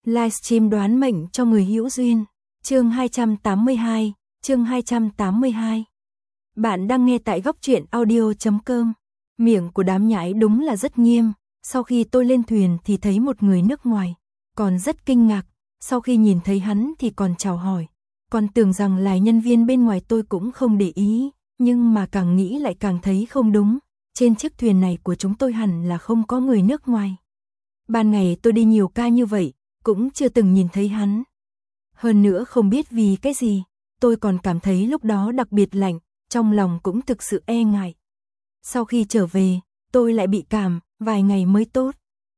Livestream đoán mệnh cho người hữu duyên. Chương 282, chương 282. Bạn đang nghe tại góc truyện audio.com. Miệng của đám nhãi đúng là rất nghiêm. Sau khi tôi lên thuyền thì thấy một người nước ngoài, còn rất kinh ngạc. Sau khi nhìn thấy hắn thì còn chào hỏi. Còn tưởng rằng là nhân viên bên ngoài, tôi cũng không để ý. Nhưng mà càng nghĩ lại càng thấy không đúng. Trên chiếc thuyền này của chúng tôi hẳn là không có người nước ngoài. Ban ngày tôi đi nhiều ca như vậy, cũng chưa từng nhìn thấy hắn. Hơn nữa không biết vì cái gì, tôi còn cảm thấy lúc đó đặc biệt lạnh, trong lòng cũng thực sự e ngại. Sau khi trở về, tôi lại bị cảm, vài ngày mới tốt.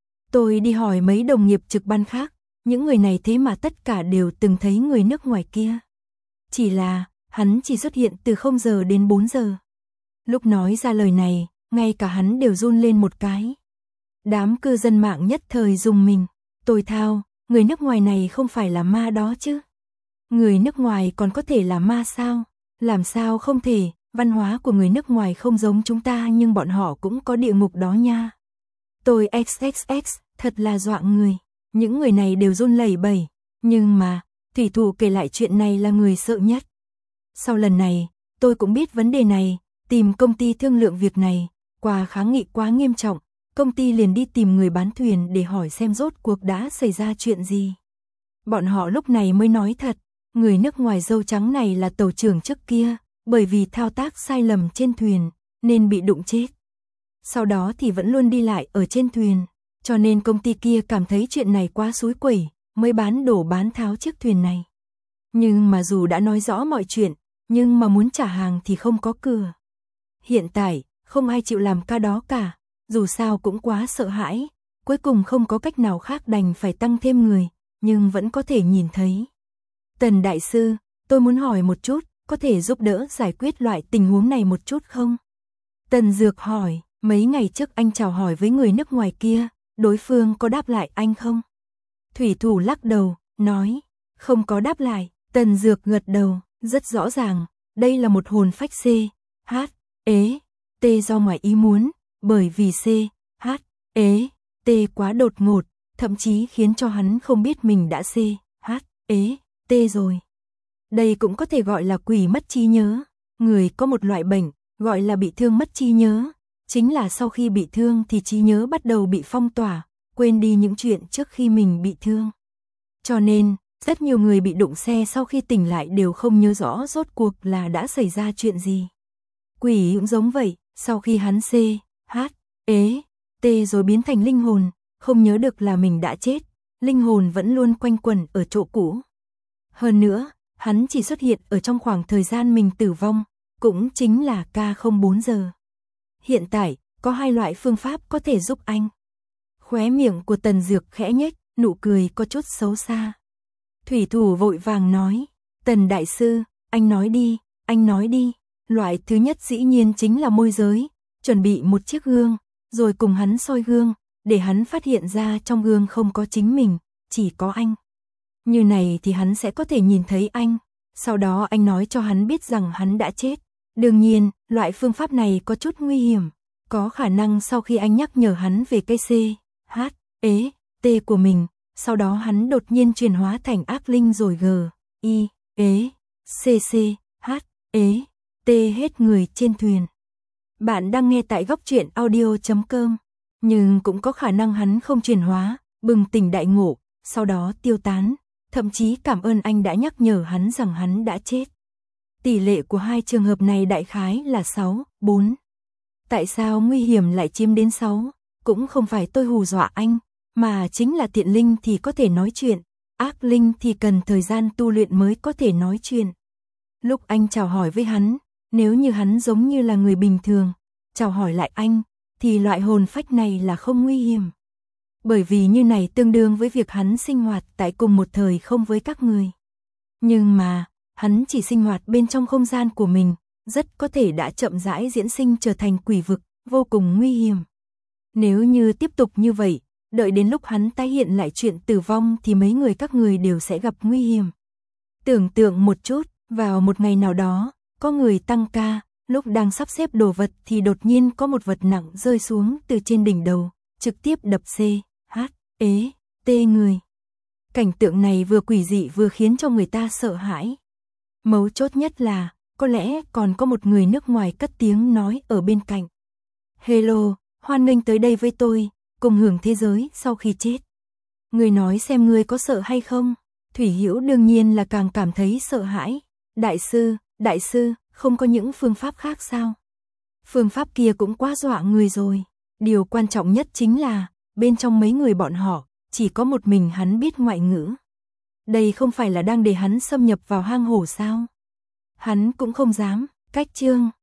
Tôi đi hỏi mấy đồng nghiệp trực ban khác, những người này thế mà tất cả đều từng thấy người nước ngoài kia. Chỉ là, hắn chỉ xuất hiện từ 0 giờ đến 4 giờ. Lúc nói ra lời này, ngay cả hắn đều run lên một cái. Đám cư dân mạng nhất thời rùng mình. Tôi thao, người nước ngoài này không phải là ma đó chứ? Người nước ngoài còn có thể là ma sao? Làm sao không thể, văn hóa của người nước ngoài không giống chúng ta nhưng bọn họ cũng có địa ngục đó nha. Tôi XXX, thật là dọa người. Những người này đều run lẩy bẩy. Nhưng mà, thủy thủ kể lại chuyện này là người sợ nhất. Sau lần này, tôi cũng biết vấn đề này, tìm công ty thương lượng việc này. Qua kháng nghị quá nghiêm trọng, công ty liền đi tìm người bán thuyền để hỏi xem rốt cuộc đã xảy ra chuyện gì. Bọn họ lúc này mới nói thật, người nước ngoài râu trắng này là tàu trưởng trước kia, bởi vì thao tác sai lầm trên thuyền, nên bị đụng chết. Sau đó thì vẫn luôn đi lại ở trên thuyền, cho nên công ty kia cảm thấy chuyện này quá xúi quẩy, mới bán đổ bán tháo chiếc thuyền này. Nhưng mà dù đã nói rõ mọi chuyện, nhưng mà muốn trả hàng thì không có cửa. Hiện tại, không ai chịu làm ca đó cả. Dù sao cũng quá sợ hãi, cuối cùng không có cách nào khác đành phải tăng thêm người, nhưng vẫn có thể nhìn thấy. Tần đại sư, tôi muốn hỏi một chút, có thể giúp đỡ giải quyết loại tình huống này một chút không? Tần Dược hỏi, mấy ngày trước anh chào hỏi với người nước ngoài kia, đối phương có đáp lại anh không? Thủy thủ lắc đầu, nói, không có đáp lại. Tần Dược gật đầu, rất rõ ràng, đây là một hồn phách C, H, ế, T do ngoài ý muốn. Bởi vì C, H, ế, T quá đột ngột, thậm chí khiến cho hắn không biết mình đã C, H, ế, T rồi. Đây cũng có thể gọi là quỷ mất trí nhớ. Người có một loại bệnh, gọi là bị thương mất trí nhớ. Chính là sau khi bị thương thì trí nhớ bắt đầu bị phong tỏa, quên đi những chuyện trước khi mình bị thương. Cho nên, rất nhiều người bị đụng xe sau khi tỉnh lại đều không nhớ rõ rốt cuộc là đã xảy ra chuyện gì. Quỷ cũng giống vậy, sau khi hắn C, H, ế, T rồi biến thành linh hồn, không nhớ được là mình đã chết, linh hồn vẫn luôn quanh quẩn ở chỗ cũ. Hơn nữa, hắn chỉ xuất hiện ở trong khoảng thời gian mình tử vong, cũng chính là K04 giờ. Hiện tại, có hai loại phương pháp có thể giúp anh. Khóe miệng của Tần Dược khẽ nhếch, nụ cười có chút xấu xa. Thủy thủ vội vàng nói, Tần đại sư, anh nói đi. Loại thứ nhất dĩ nhiên chính là môi giới. Chuẩn bị một chiếc gương, rồi cùng hắn soi gương, để hắn phát hiện ra trong gương không có chính mình, chỉ có anh. Như này thì hắn sẽ có thể nhìn thấy anh, sau đó anh nói cho hắn biết rằng hắn đã chết. Đương nhiên, loại phương pháp này có chút nguy hiểm, có khả năng sau khi anh nhắc nhở hắn về cây C, H, ế, T của mình, sau đó hắn đột nhiên chuyển hóa thành ác linh rồi G, I, ế, C, H, ế, T hết người trên thuyền. Bạn đang nghe tại góc truyện audio.com, nhưng cũng có khả năng hắn không chuyển hóa, bừng tỉnh đại ngộ, sau đó tiêu tán, thậm chí cảm ơn anh đã nhắc nhở hắn rằng hắn đã chết. Tỷ lệ của hai trường hợp này đại khái là 6-4. Tại sao nguy hiểm lại chiếm đến 6? Cũng không phải tôi hù dọa anh, mà chính là thiện linh thì có thể nói chuyện, ác linh thì cần thời gian tu luyện mới có thể nói chuyện. Lúc anh chào hỏi với hắn, nếu như hắn giống như là người bình thường, chào hỏi lại anh, thì loại hồn phách này là không nguy hiểm. Bởi vì như này tương đương với việc hắn sinh hoạt tại cùng một thời không với các người. Nhưng mà, hắn chỉ sinh hoạt bên trong không gian của mình, rất có thể đã chậm rãi diễn sinh trở thành quỷ vực, vô cùng nguy hiểm. Nếu như tiếp tục như vậy, đợi đến lúc hắn tái hiện lại chuyện tử vong thì mấy người các người đều sẽ gặp nguy hiểm. Tưởng tượng một chút, vào một ngày nào đó, có người tăng ca, lúc đang sắp xếp đồ vật thì đột nhiên có một vật nặng rơi xuống từ trên đỉnh đầu, trực tiếp đập C, H, ế, T người. Cảnh tượng này vừa quỷ dị vừa khiến cho người ta sợ hãi. Mấu chốt nhất là, có lẽ còn có một người nước ngoài cất tiếng nói ở bên cạnh. Hello, hoan nghênh tới đây với tôi, cùng hưởng thế giới sau khi chết. Người nói xem ngươi có sợ hay không? Thủy Hữu đương nhiên là càng cảm thấy sợ hãi. Đại sư, không có những phương pháp khác sao? Phương pháp kia cũng quá dọa người rồi. Điều quan trọng nhất chính là, bên trong mấy người bọn họ, chỉ có một mình hắn biết ngoại ngữ. Đây không phải là đang để hắn xâm nhập vào hang hổ sao? Hắn cũng không dám, cách chương.